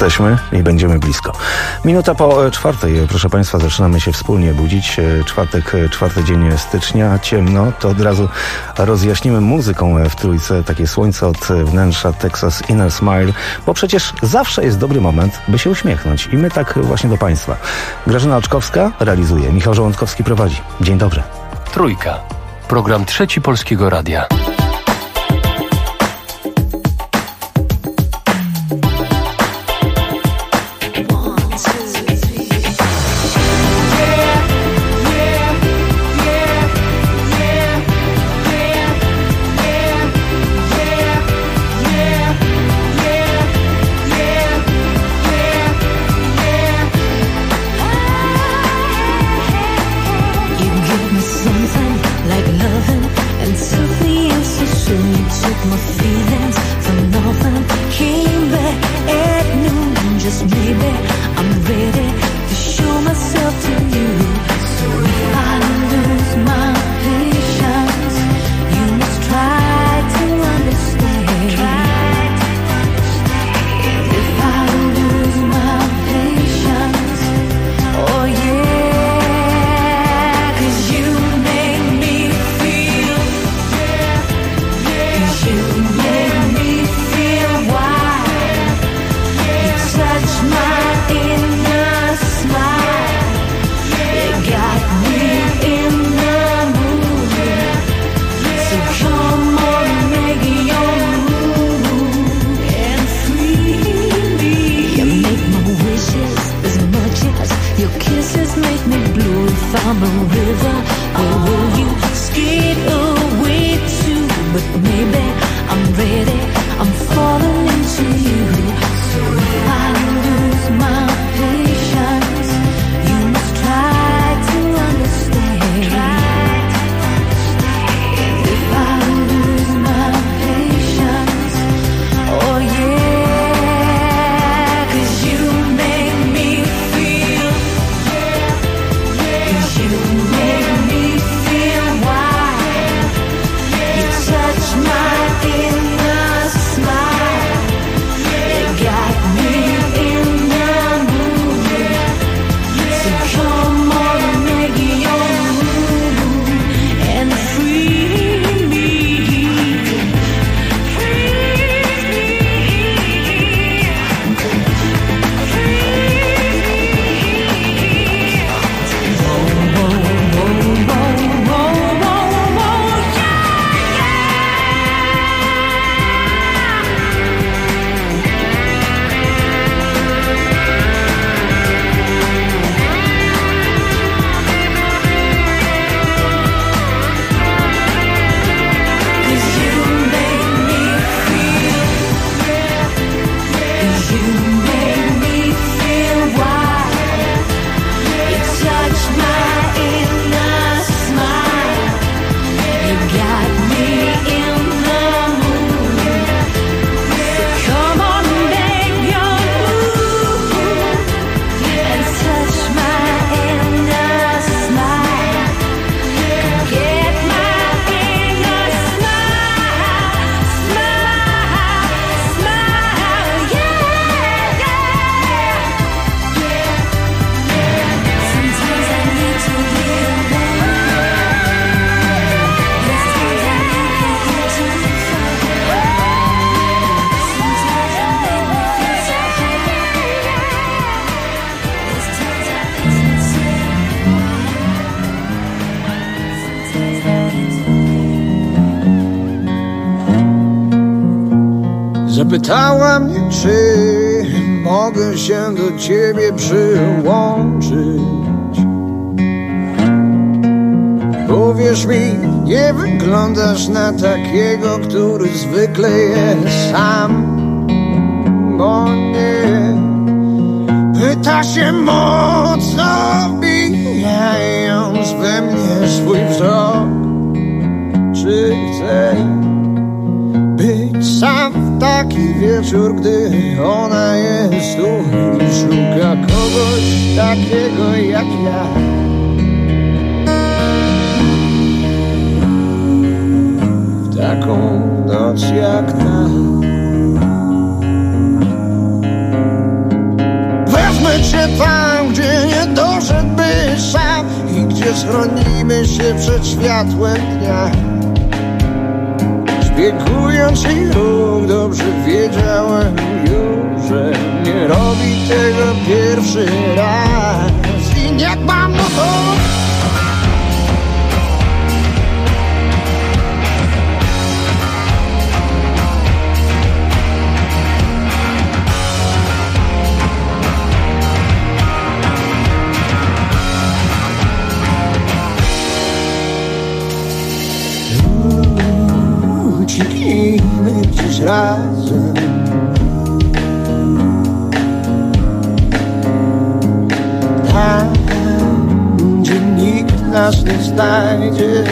Jesteśmy i będziemy blisko. Minuta po 4:00, proszę Państwa, zaczynamy się wspólnie budzić. Czwartek, 4 dzień stycznia, ciemno, to od razu rozjaśnimy muzyką w trójce. Takie słońce od wnętrza, Texas Inner Smile, bo przecież zawsze jest dobry moment, by się uśmiechnąć. I my tak właśnie do Państwa. Grażyna Oczkowska realizuje, Michał Żołądkowski prowadzi. Dzień dobry. Trójka. Program Trzeci Polskiego Radia. Zapytała mnie, czy mogę się do ciebie przyłączyć. Uwierz mi, nie wyglądasz na takiego, który zwykle jest sam. Bo nie pyta się mocno, bijając we mnie swój wzrok. Czy chcę być sam w taki wieczór, gdy ona jest tu i szuka kogoś takiego jak ja. W taką noc jak ta. Wezmę cię tam, gdzie nie doszedłbyś sam i gdzie schronimy się przed światłem dnia. Szpiegując jej ruch, dobrze wiedziałem już, że nie robi tego pierwszy raz. I niech mam no to ucieknijmy gdzieś razem. Tam, gdzie nikt nas nie znajdzie.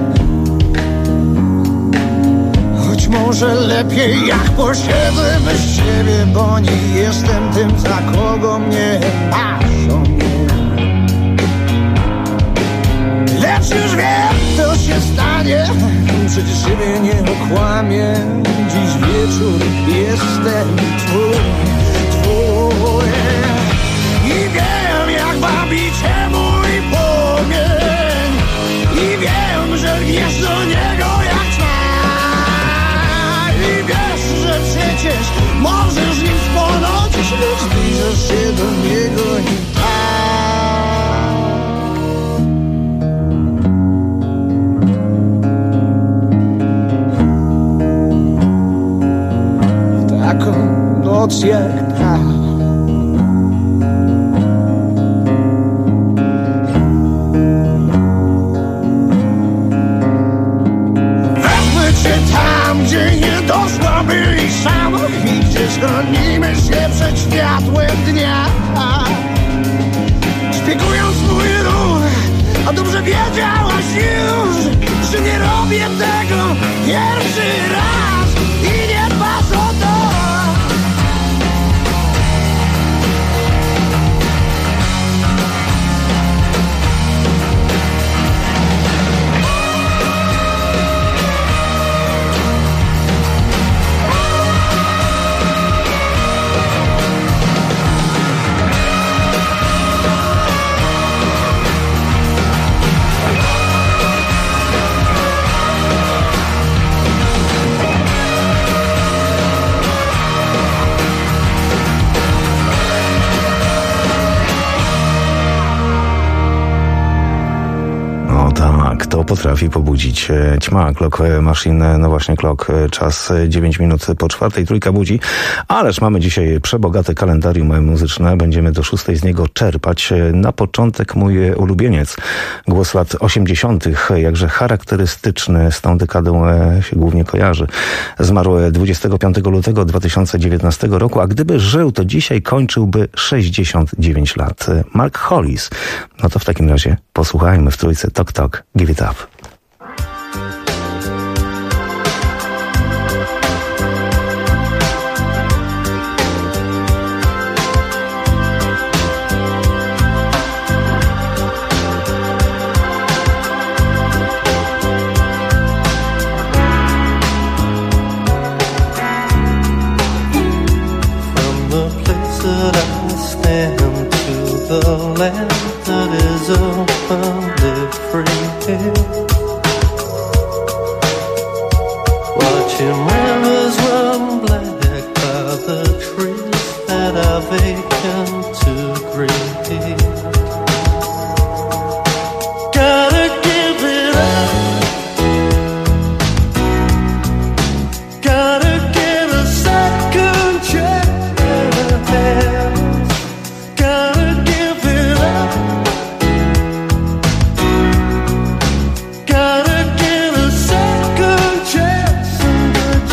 Choć może lepiej jak posiedzę bez ciebie, bo nie jestem tym, za kogo mnie masz o mnie. Lecz już wiem, co się stanie, przecież siebie nie okłamię. Dziś wieczór jestem twój. I wiem, jak bawi cię mój płomień. I wiem, że wiesz do niego jak tma. I wiesz, że przecież możesz nim spłonąć, lecz zbliżasz się do niego i taką noc jak ta. Wezmę cię tam, gdzie nie doszłabyś sam i gdzie schronimy się przed światłem dnia. Szpiegując mój ruch, a dobrze wiedziałaś już, że nie robię tego pierwszy raz. I nie dbasz o to. Kto potrafi pobudzić? Ćma, Clock Machine, no właśnie Clock, czas 9 minut po 4, trójka budzi, ależ mamy dzisiaj przebogate kalendarium muzyczne, będziemy do 6 z niego czerpać. Na początek mój ulubieniec, głos lat 80., jakże charakterystyczny, z tą dekadą się głównie kojarzy. Zmarł 25 lutego 2019 roku, a gdyby żył, to dzisiaj kończyłby 69 lat. Mark Hollis. No to w takim razie posłuchajmy w trójce Tok Tok, Give It Up. From the place that I stand to the land that is open, live free. Watching rivers run black by the trees that are vacant to green. Gotta give it up. Gotta get a second chance. Gotta give it up. Gotta get a second chance.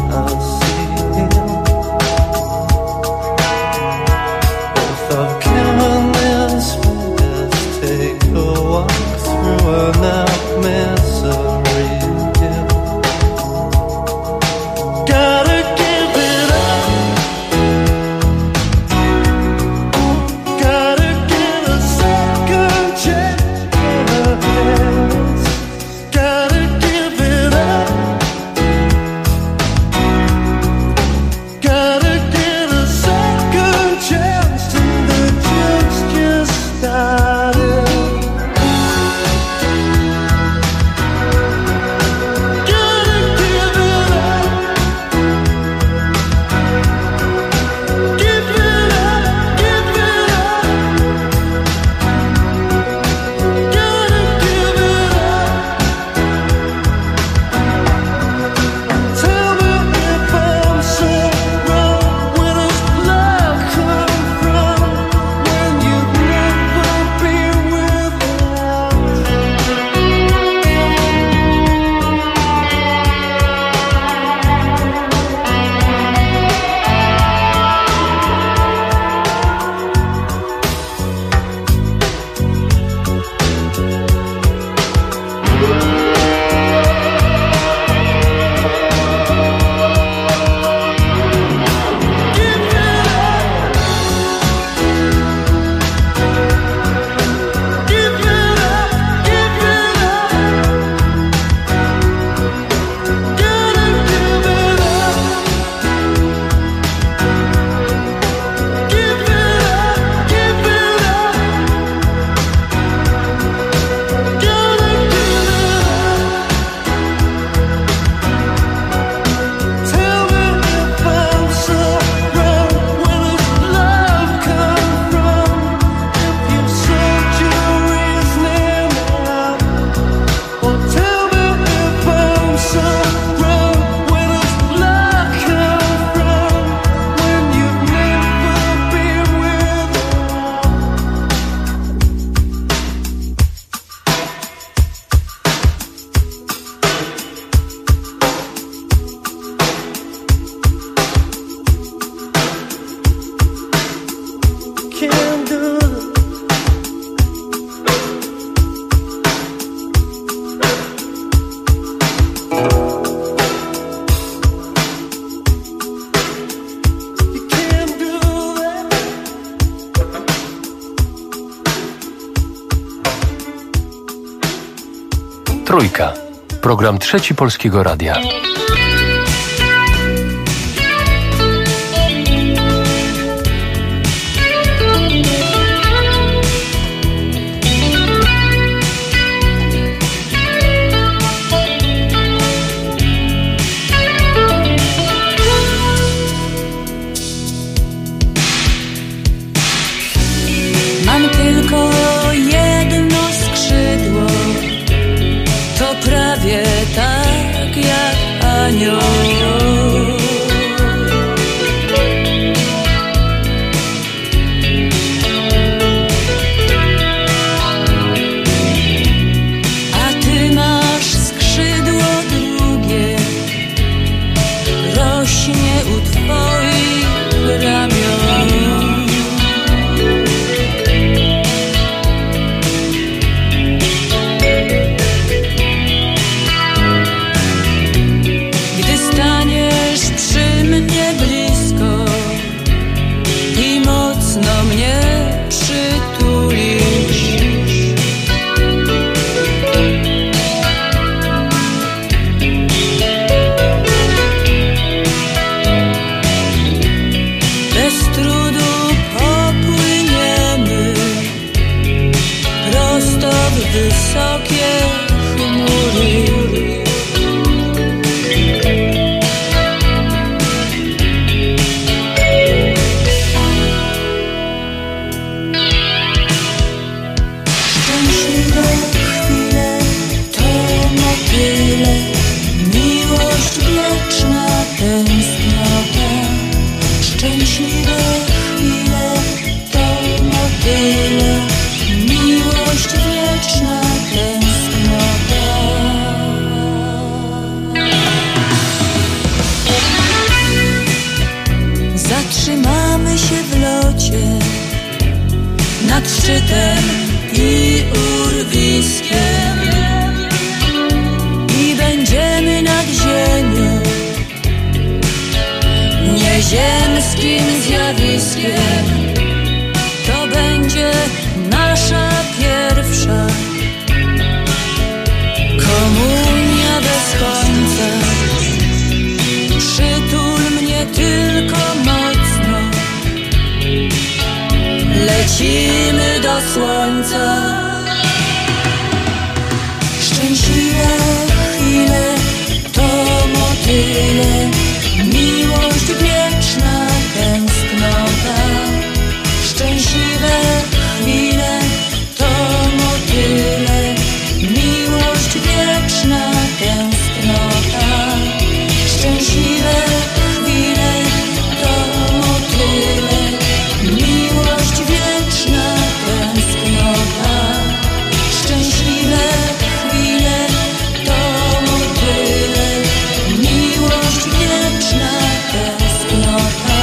Trójka. Program Trzeci Polskiego Radia. Mam tylko jedno skrzydło, to prawie tak jak anioł. A ty masz skrzydło drugie, rośnie u twoich ramion. szczytem i urwiskiem i będziemy nad ziemią nieziemskim zjawiskiem. To będzie nasza pierwsza komunia bez końca. Przytul mnie tylko mocno, lecimy do słońca. Szczęśliwe chwile to motyle, miłość wieczna, tęsknota. Szczęśliwe chwile to motyle, miłość wieczna, tęsknota. Szczęśliwe chwile to motyle, miłość wieczna, tęsknota. Szczęśliwe chwile to motyle, miłość wieczna, tęsknota.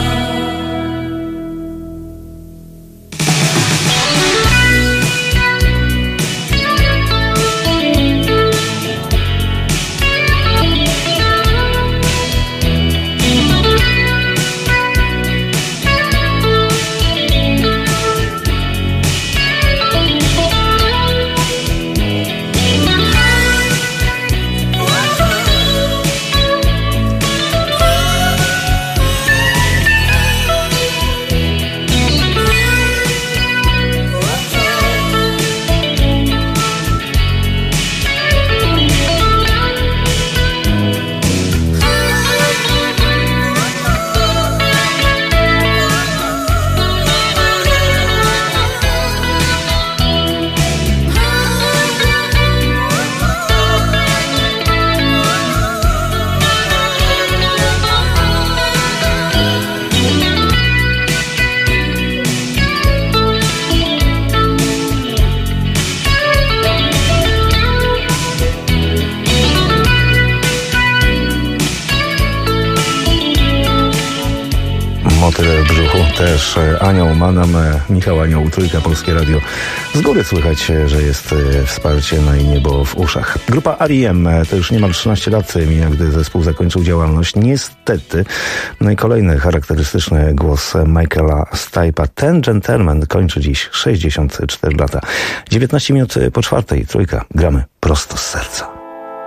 Tyle w brzuchu. Też Anioł Manam, Michał Anioł, Trójka, Polskie Radio. Z góry słychać, że jest wsparcie, no i niebo w uszach. Grupa R.E.M. to już niemal 13 lat mija, gdy zespół zakończył działalność. Niestety, no i kolejny charakterystyczny głos Michaela Stipe'a. Ten gentleman kończy dziś 64 lata. 19 minut po 4:00. Trójka. Gramy prosto z serca.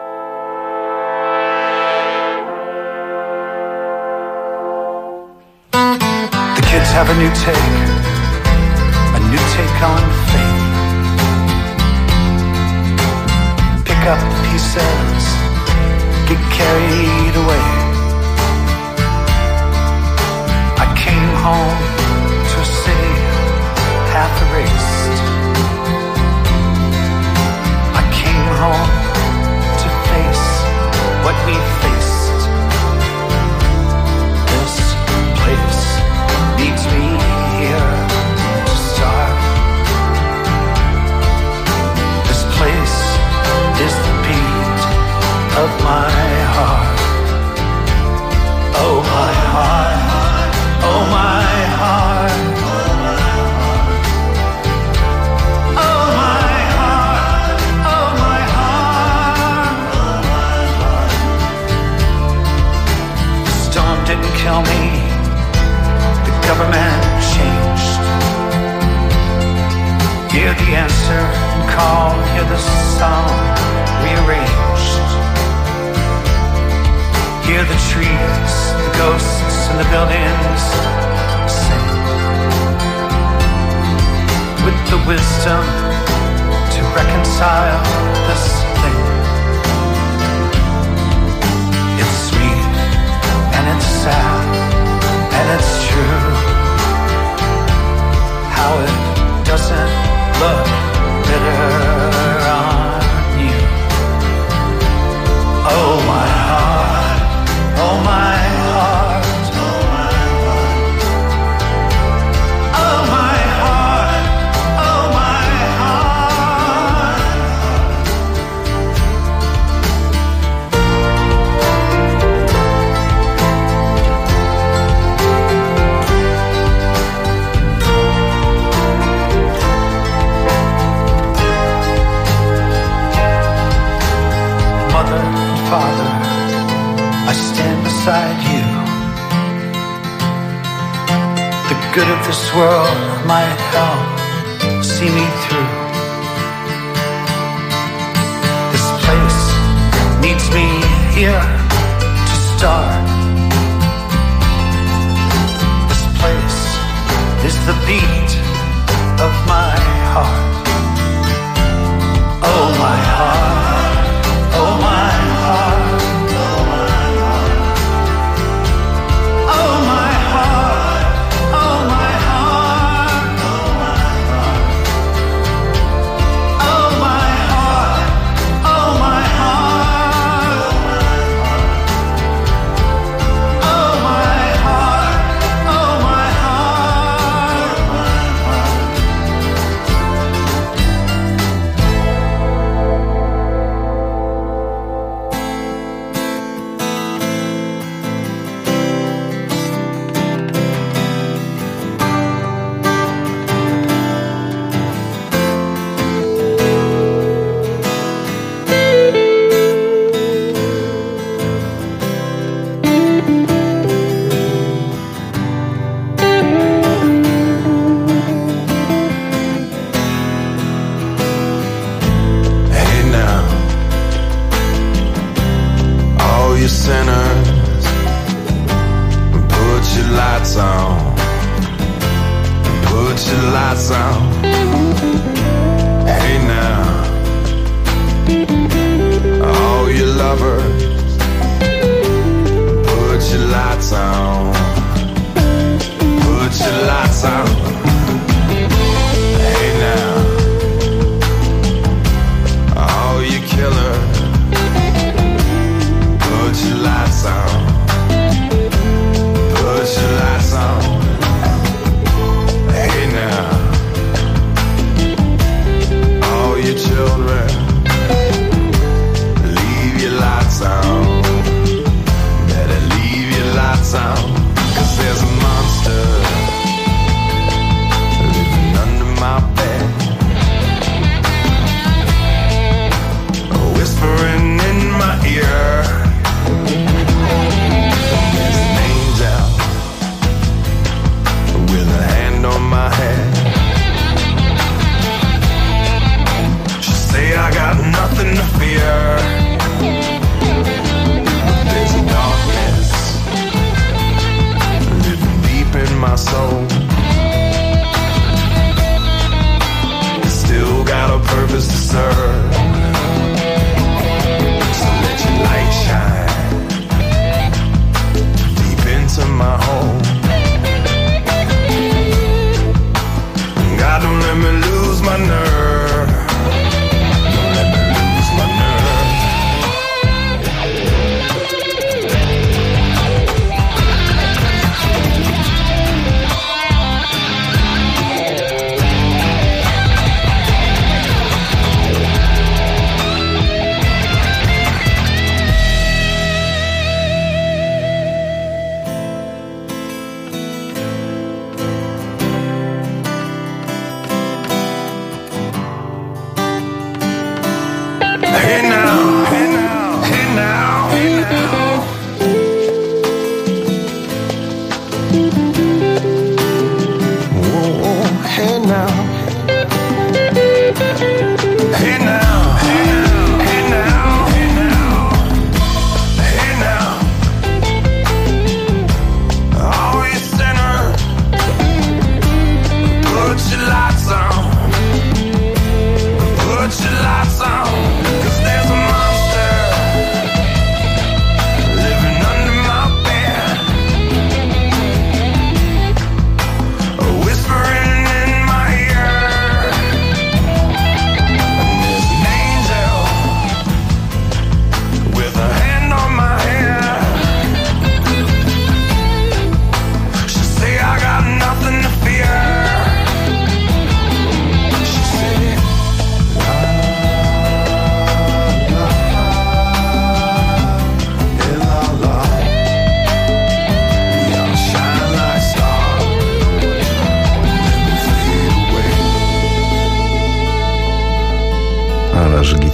Kids have a new take on faith. Pick up the pieces, get carried away. I came home to a city half erased. I came home to face what we faced. This place needs me here to start. This place is the beat of my heart. Oh my heart, oh my heart, oh my heart, oh my heart. The storm didn't kill me, government changed. Hear the answer and call, hear the song rearranged. Hear the trees, the ghosts and the buildings sing. With the wisdom to reconcile this thing. It's sweet and it's sad and it's true. How it doesn't look bitter on you. Oh my heart, oh my heart, oh my heart, oh my heart, oh my heart. good of this world might help see me through. This place needs me here to start. This place is the beat of my heart. Oh, my heart. Oh, my heart. Oh, my heart. Oh, my heart. Oh, my heart. Oh, my heart. Oh, my heart. Oh, my heart. Oh, my heart. Hey now, all you sinners, put your lights on. Put your lights on. Hey now, all you lovers, put your lights on. Put your lights on. Hey now, all you killers, put your lights on. Put your lights on. Hey now, all you children, leave your lights on. Better leave your lights on, 'cause there's a monster living under my bed, whispering in my ear. There's an angel with a hand on my head. She say I got nothing to fear. There's a darkness living deep in my soul. Still got a purpose to serve. So let your light shine deep into my home. God, don't let me lose my nerve. Don't let me lose my nerve.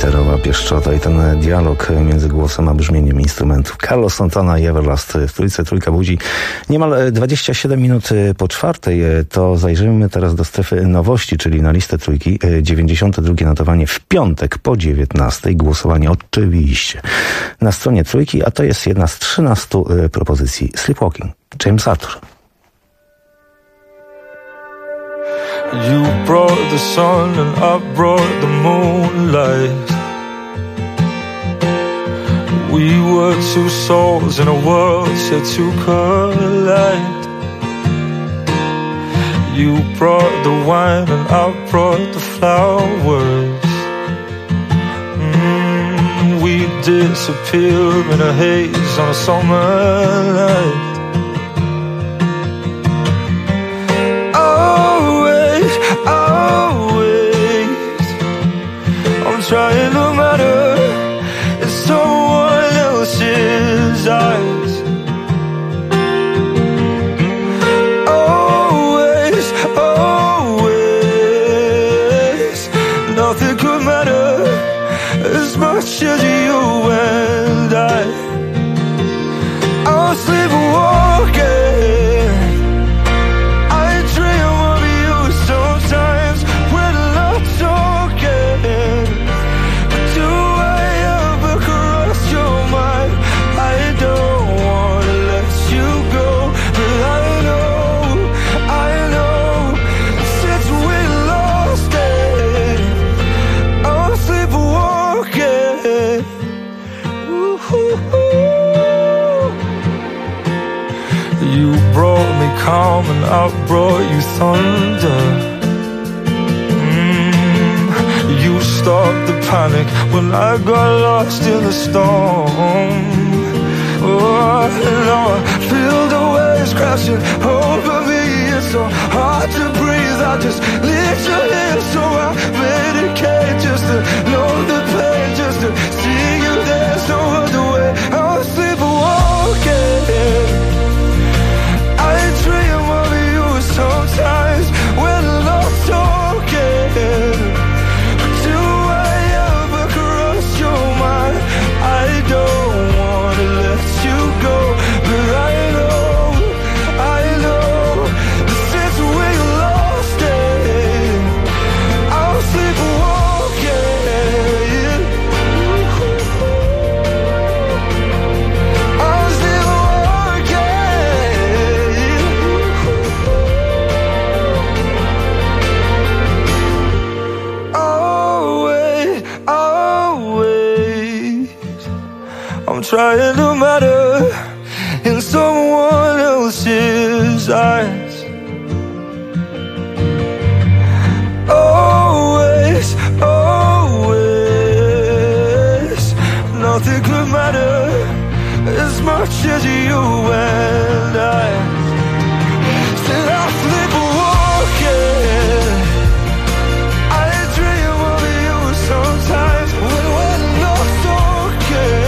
gitarowa pieszczota i ten dialog między głosem a brzmieniem instrumentów. Carlos Santana i Everlast w trójce. Trójka budzi niemal 27 minut po czwartej. To zajrzymy teraz do strefy nowości, czyli na listę trójki. 92 notowanie w piątek po 19. Głosowanie oczywiście na stronie trójki, a to jest jedna z 13 propozycji. Sleepwalking, James Arthur. You brought the sun and I brought the moonlight. We were two souls in a world set to collide. You brought the wine and I brought the flowers. We disappear in a haze on a summer night. Trying to matter in someone else's eyes. Always, always, nothing could matter as much as you and I. I'm sleepwalking. I dream of you sometimes when I'm talking. Calm and I brought you thunder. You stopped the panic when I got lost in the storm. Oh, now I feel the waves crashing over me. It's so hard to breathe. I just need your hand, so I medicate just to know the pain, just to see you. There's no other way. I'm sleepwalking. I dream of you sometimes when I'm talking. Do I ever cross your mind? I don't wanna let you go, but I know that since we lost it, I'm sleepwalking. I'm trying to matter in someone else's eyes. Always, always, nothing could matter as much as you and I. Still I'm sleepwalking. I dream of you sometimes when we're not talking.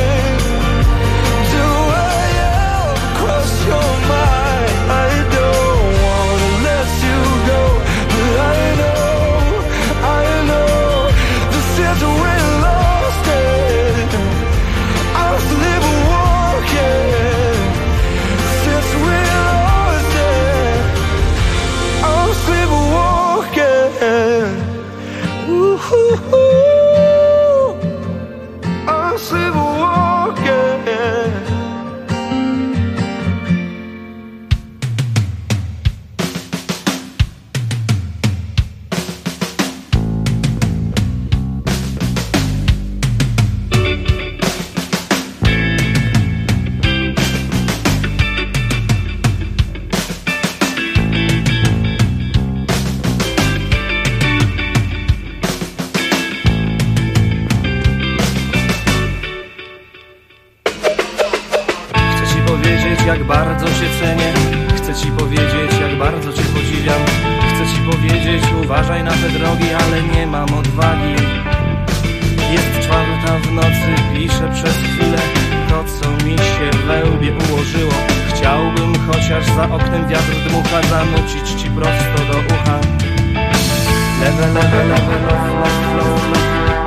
Jak bardzo cię cenię, chcę ci powiedzieć, jak bardzo cię podziwiam. Chcę ci powiedzieć, uważaj na te drogi, ale nie mam odwagi. Jest 4:00 w nocy, piszę przez chwilę to, co mi się we łbie ułożyło. Chciałbym chociaż za oknem wiatr dmucha, zanucić ci prosto do ucha. Lewe, lewe, lewe, lewe, lewe, lewe.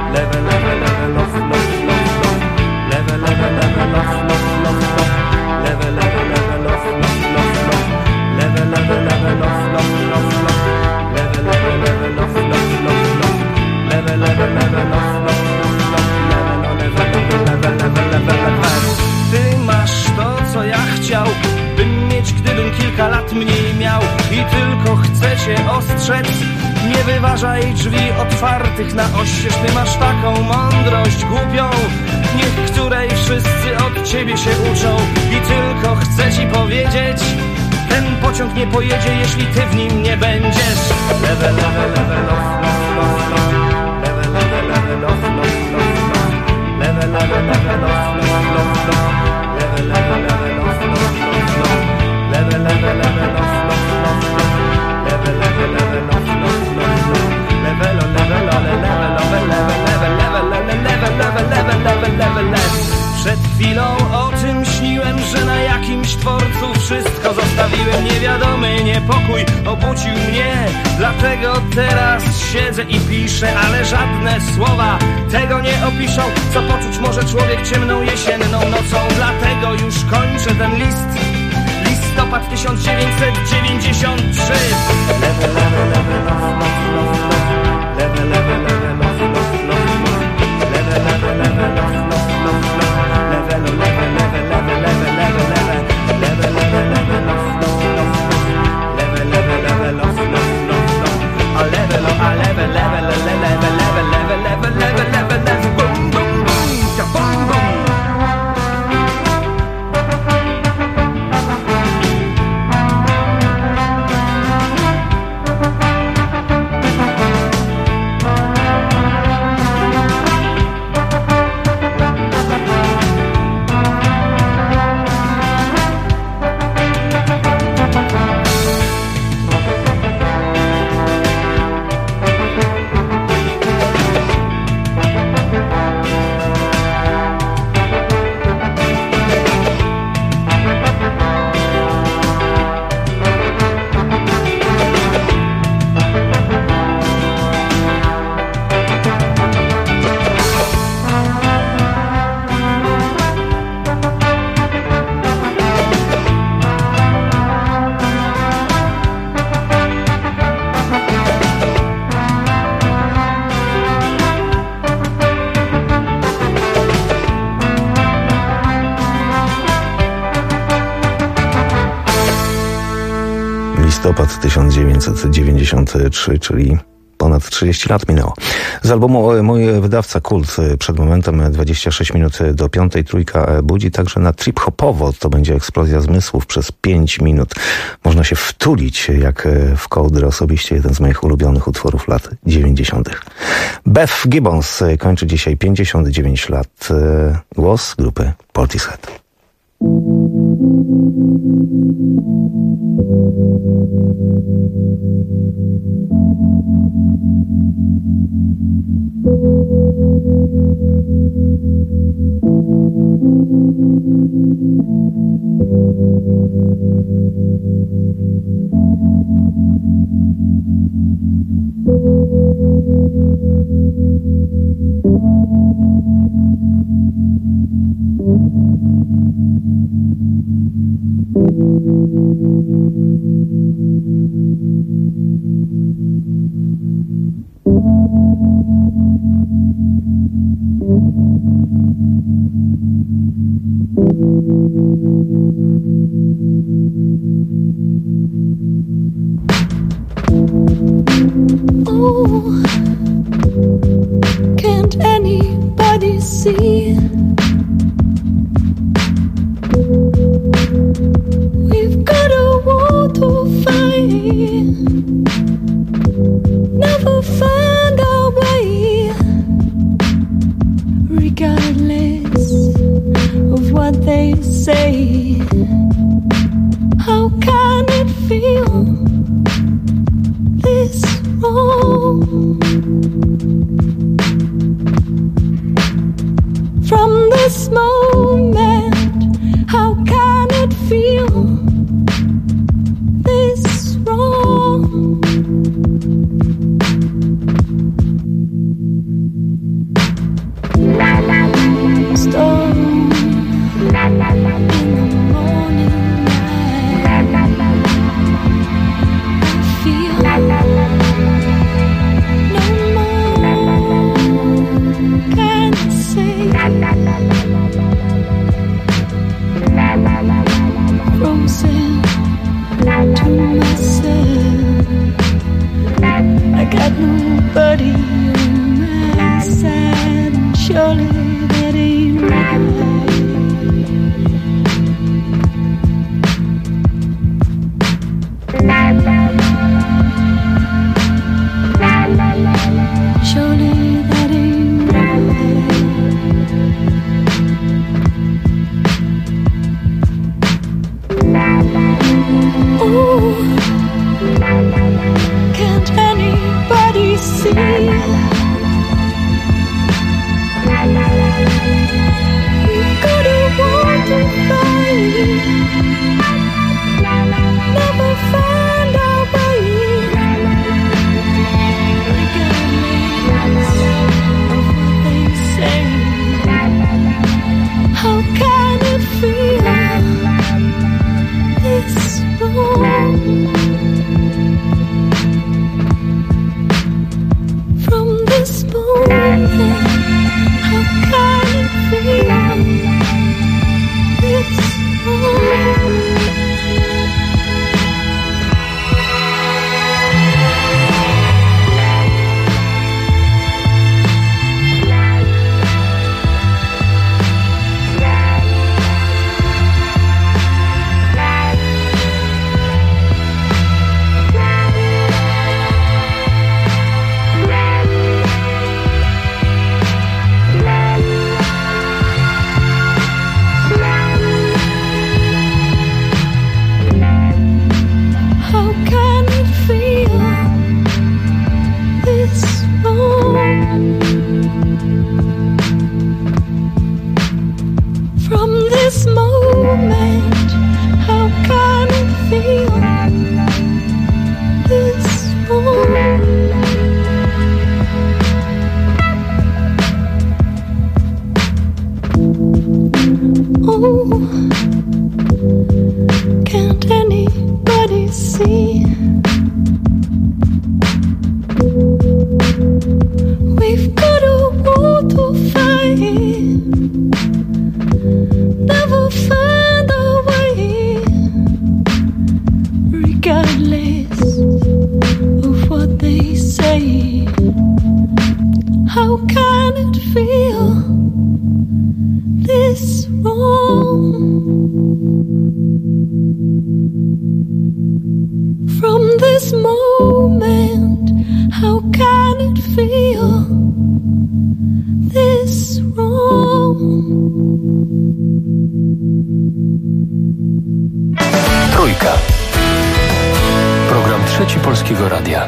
Level, level, level, love, love, love, love. Level, level, level, love, love, love, love. Level, level, level, love, love, love, love. Level, level, level, love, love, love, love. Level, level, level, love, love, love, love. Level, level, level, love, love, love, love. Level, level, level, level. Ty masz to, co ja chciałbym mieć, gdybym kilka lat mniej miał. I tylko chcę cię ostrzec, nie wyważaj drzwi otwartych na oścież. Ty masz taką mądrość głupią, niech której wszyscy od ciebie się uczą. I tylko chcę ci powiedzieć, ten pociąg nie pojedzie, jeśli ty w nim nie będziesz. Level, level, level, love, love, love, love. Level, level, level, love, love, love, love. Level, level, level, love, love, love, love. Level, level, level, love, love, love, love. Level, level, level, love, love, love, love. Level, level, level, love, love, love, love. Level, level, level, level. Przed chwilą o tym śniłem, że na jakimś dworcu wszystko zostawiłem. Niewiadomy niepokój obudził mnie, dlatego teraz siedzę i piszę. Ale żadne słowa tego nie opiszą, co poczuć może człowiek ciemną jesienną nocą. Dlatego już kończę ten list. Listopad 1993. Level, level, level, love, love, love, love. Level, level, level, love, love, love, love. Level, level, level, love, love, love, love. Level, level, level, level, level, level, level. Level, level, level, love, love, love, love. Level, level, level, love, love, love, love. A level, a level, level, level, level, level, level, level, level, level, level. Boom, boom, boom, ka boom, boom. Listopad 1993, czyli ponad 30 lat minęło. Z albumu Mój wydawca Kult przed momentem 26 minut do 5. Trójka budzi także na trip-hopowo. To będzie eksplozja zmysłów przez 5 minut. Można się wtulić jak w kołdrę. Osobiście jeden z moich ulubionych utworów lat 90. Beth Gibbons kończy dzisiaj 59 lat. Głos grupy Portishead. Oh, can't anybody see? We've got a war to fight. Never find our way, regardless of what they say. How can it feel this wrong? anybody on my side, and surely that ain't right. Surely that ain't right. Ooh, can't anybody see? We've got a war to fight, never find our way. Regardless of what they say, how can it feel this wrong? From this moment, how can it feel this wrong? Trójka. Program Trzeci Polskiego Radia.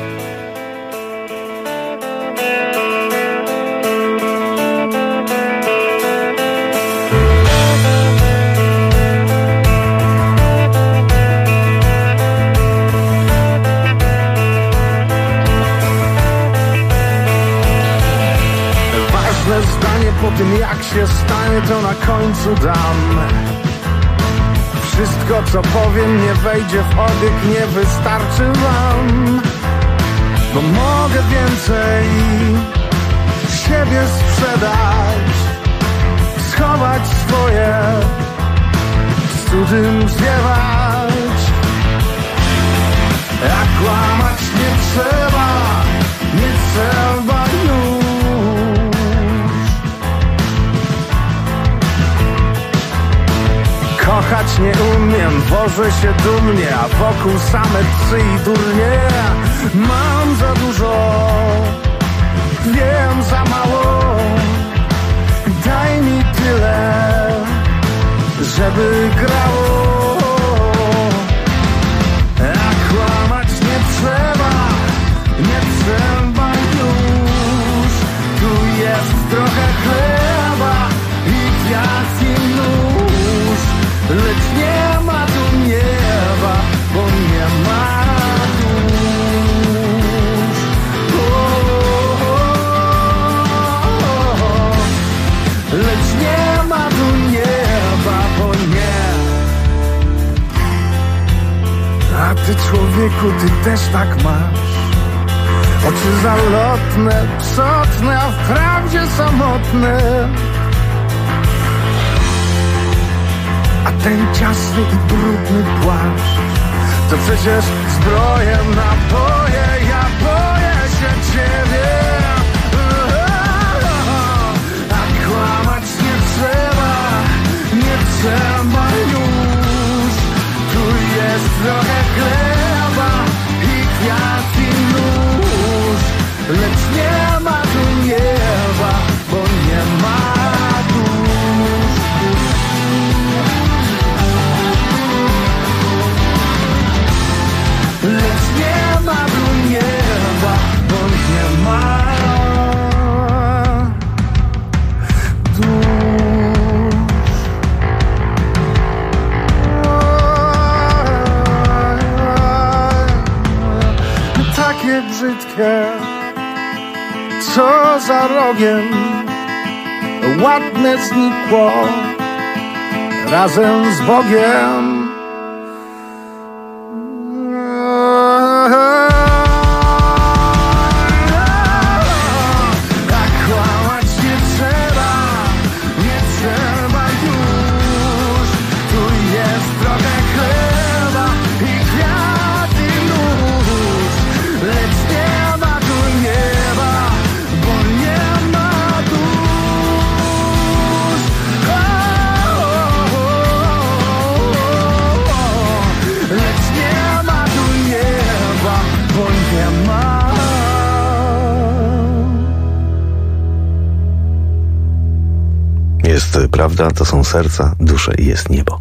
Ważne zdanie po tym jak się stanie, to na końcu dam. Wszystko co powiem nie wejdzie w obieg, nie wystarczy wam. Bo mogę więcej siebie sprzedać, schować swoje, z cudzym ziewać. A kłamać nie trzeba, nie trzeba już. Kochać nie umiem, wożę się dumnie, a wokół same psy i durnie. Mam za dużo, wiem za mało. Daj mi tyle, żeby grało. A kłamać nie trzeba, nie trzeba już. Tu jest trochę chleba i kwiat i nóż. Lecz nie ma tu nieba, bo nie ma dusz. Lecz nie ma tu nieba, bo nie. A ty człowieku, ty też tak masz. Oczy zalotne, psotne, a wprawdzie samotne. A ten ciasny i brudny płaszcz to przecież zbroję na boje. Ja boję się ciebie. rzekę, co za rogiem ładne znikło razem z Bogiem. Jest prawda, to są serca, dusze i jest niebo.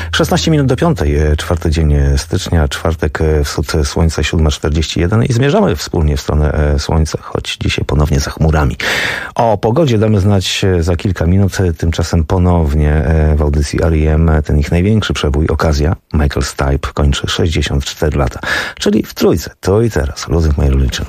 16 minut do 5, czwarty dzień stycznia, czwartek, wschód słońca 7:41 i zmierzamy wspólnie w stronę słońca, choć dzisiaj ponownie za chmurami. O pogodzie damy znać za kilka minut, tymczasem ponownie w audycji R.E.M. ten ich największy przebój, okazja. Michael Stipe kończy 64 lata, czyli w trójce, to i teraz, Losing My Religion.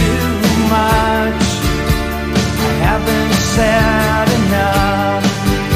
Sad enough.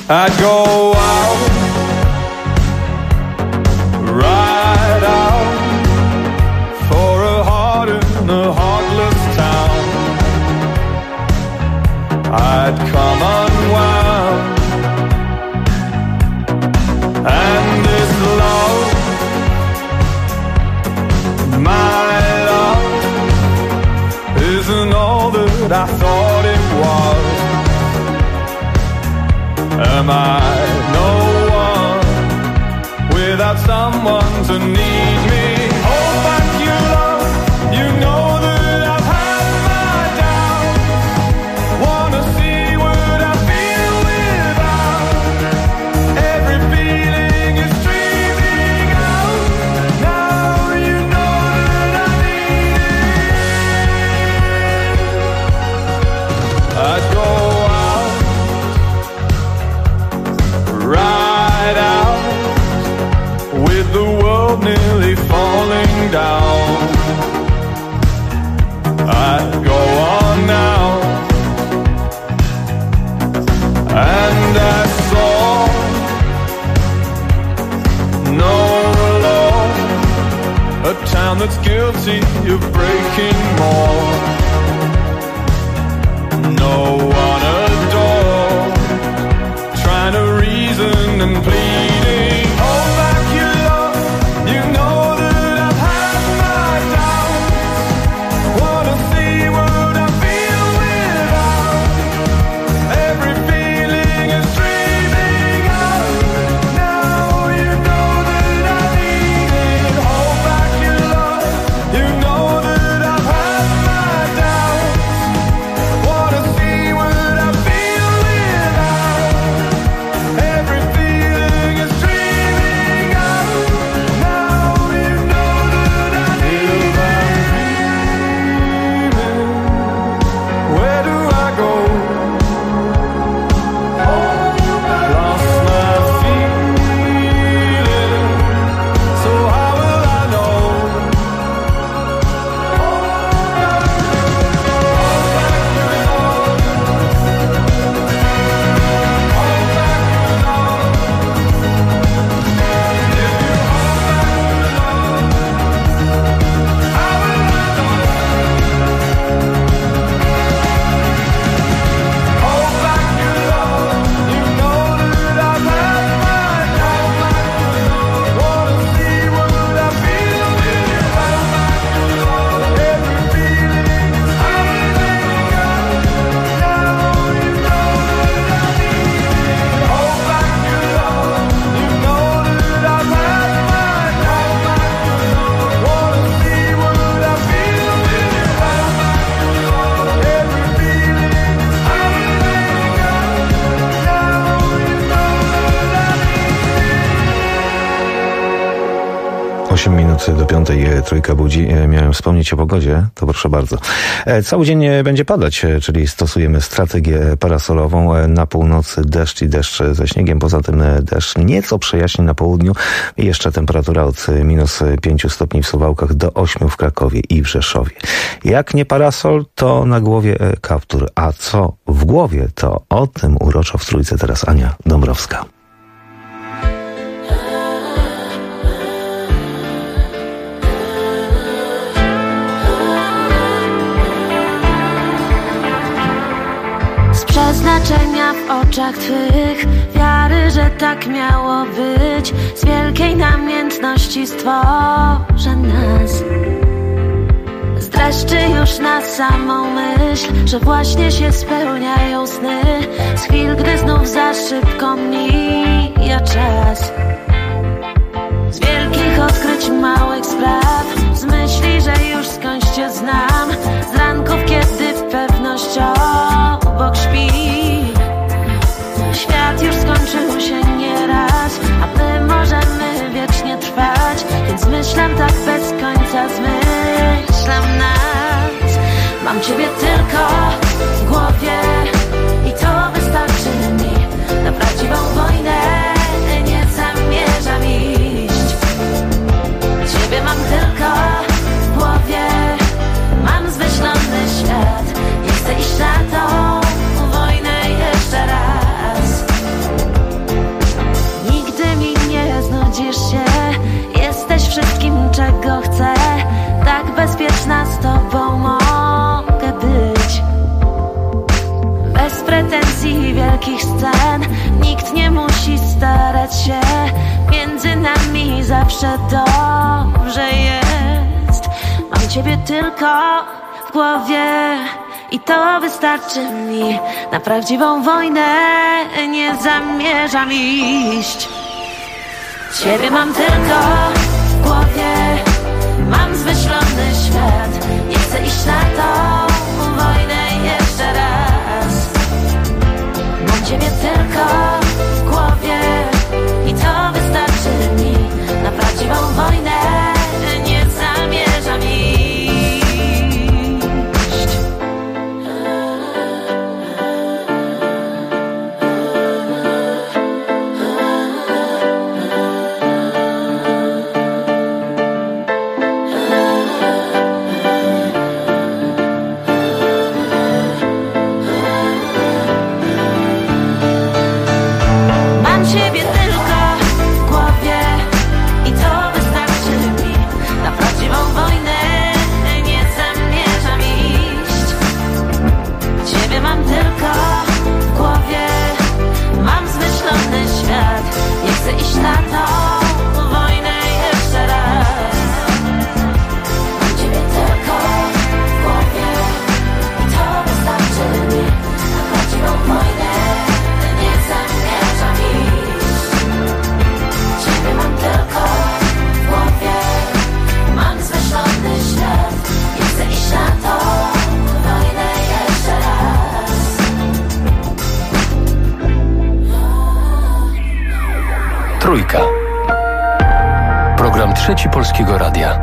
I'd go out, right out, for a heart in a heartless town. I'd come unwound, and this love, my love, isn't all that I thought it was. Am I no one without someone to need me? Hold back your love, you know that I've had my doubts. Wanna see what I feel without. Every feeling is streaming out. Now you know that I need it. I'd go right out with the world nearly falling down. I'd go on now, and I saw no law, a town that's guilty of breaking more. No one adore, trying to reason and pleading. Hold back your love, you know that I've had my doubts. Wanna see what I feel without. Every feeling is streaming out. Now you know that I need it. Hold back your love, you know that I've had my doubts. Wanna see what I feel without. Every feeling is streaming out. Now you know that I need it. Where do I go? Lost my feeling, so how will I know? Minut do 5:00 Trójka budzi. Miałem wspomnieć o pogodzie, to proszę bardzo. Cały dzień będzie padać, czyli stosujemy strategię parasolową. Na północy deszcz i deszcz ze śniegiem. Poza tym deszcz nieco przejaśni na południu i jeszcze temperatura od -5 stopni w Suwałkach do 8 w Krakowie i w Rzeszowie. Jak nie parasol, to na głowie kaptur. A co w głowie, to o tym uroczo w Trójce teraz Ania Dąbrowska. Przeznaczenia w oczach twych, wiary, że tak miało być. Z wielkiej namiętności stworzę nas. Z dreszczy już na samą myśl, że właśnie się spełniają sny. Z chwil, gdy znów za szybko mija czas. Z wielkich odkryć małych spraw, z myśli, że już skądś cię znam. Z ranków, kiedy pewność obok śpi. Świat już skończył się nieraz, a my możemy wiecznie trwać. Więc zmyślam tak bez końca, zmyślam nas. Mam ciebie tylko w głowie i to wystarczy mi na prawdziwą wojnę. zgodzisz się. Jesteś wszystkim, czego chcę. Tak bezpieczna z tobą mogę być. Bez pretensji wielkich scen. Nikt nie musi starać się. Między nami zawsze dobrze jest. Mam ciebie tylko w głowie i to wystarczy mi. Na prawdziwą wojnę nie zamierzam iść. Ciebie mam tylko w głowie. Mam zmyślony świat. Nie chcę iść na tą wojnę jeszcze raz. Mam ciebie tylko w głowie i to wystarczy mi. Na prawdziwą wojnę nie zamierzam iść. Ciebie tylko w głowie i to wystarczy mi. Na prawdziwą wojnę nie zamierzam iść. Ciebie mam tylko w głowie. Mam zmyślony świat. Nie chcę iść na tą wojnę jeszcze raz. Mam ciebie tylko w głowie i to wystarczy mi. Na prawdziwą wojnę nie zamierzam iść. Ciebie mam tylko w głowie. Mam zmyślony świat. Nie chcę iść na tą wojnę jeszcze raz. Trójka. Program Trzeci Polskiego Radia.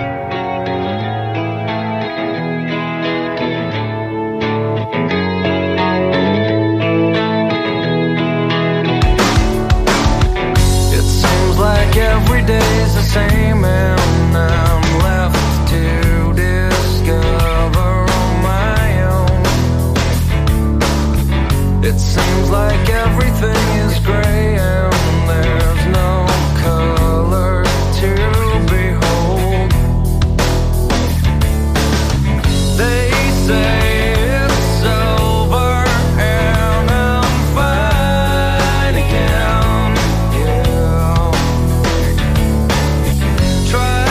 Every day's the same and I'm left to discover on my own. It seems like everything is gray and there's no color to behold. They say it's over and I'm fine again. Yeah. Try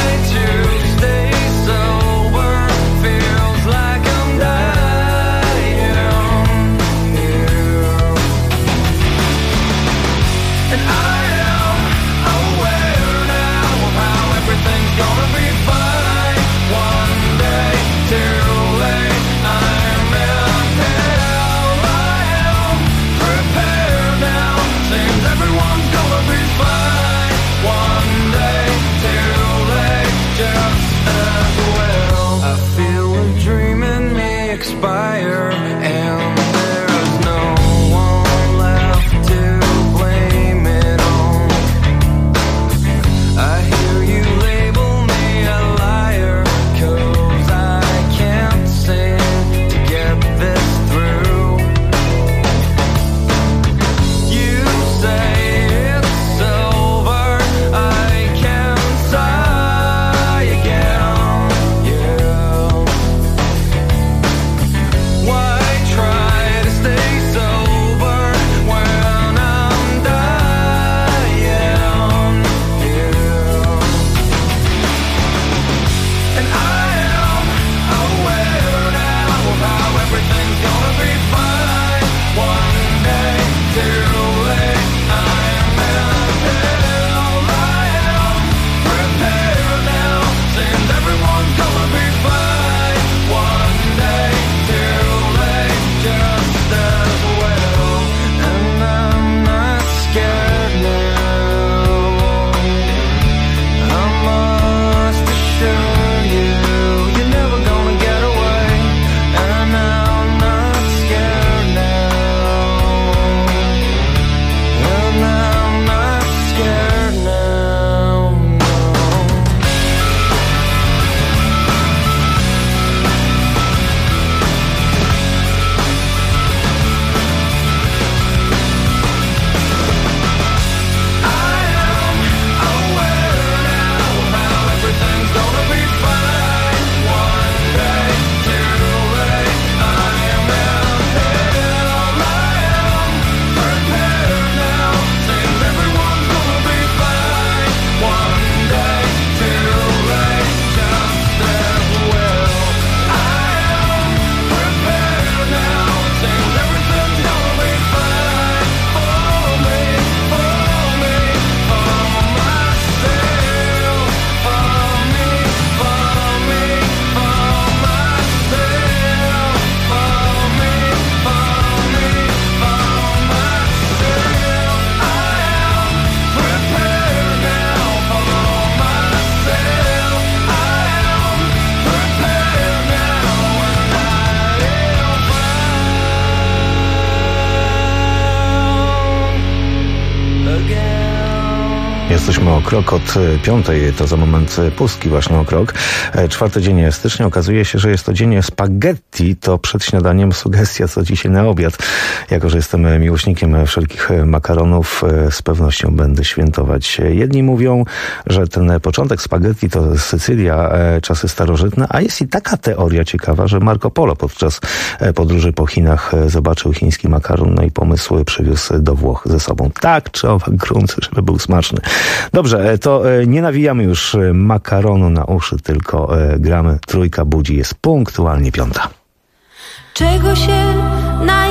Jesteśmy o krok od 5, to za moment pustki właśnie o krok. 4 dzień stycznia, okazuje się, że jest to dzień spaghetti, to przed śniadaniem sugestia, co dzisiaj na obiad. Jako że jestem miłośnikiem wszelkich makaronów, z pewnością będę świętować. Jedni mówią, że ten początek spaghetti to Sycylia, czasy starożytne, a jest i taka teoria ciekawa, że Marco Polo podczas podróży po Chinach zobaczył chiński makaron, no i pomysł przywiózł do Włoch ze sobą. Tak czy owak grunt, żeby był smaczny. Dobrze, to nie nawijamy już makaronu na uszy, tylko gramy. Trójka budzi, jest punktualnie 5. Czego się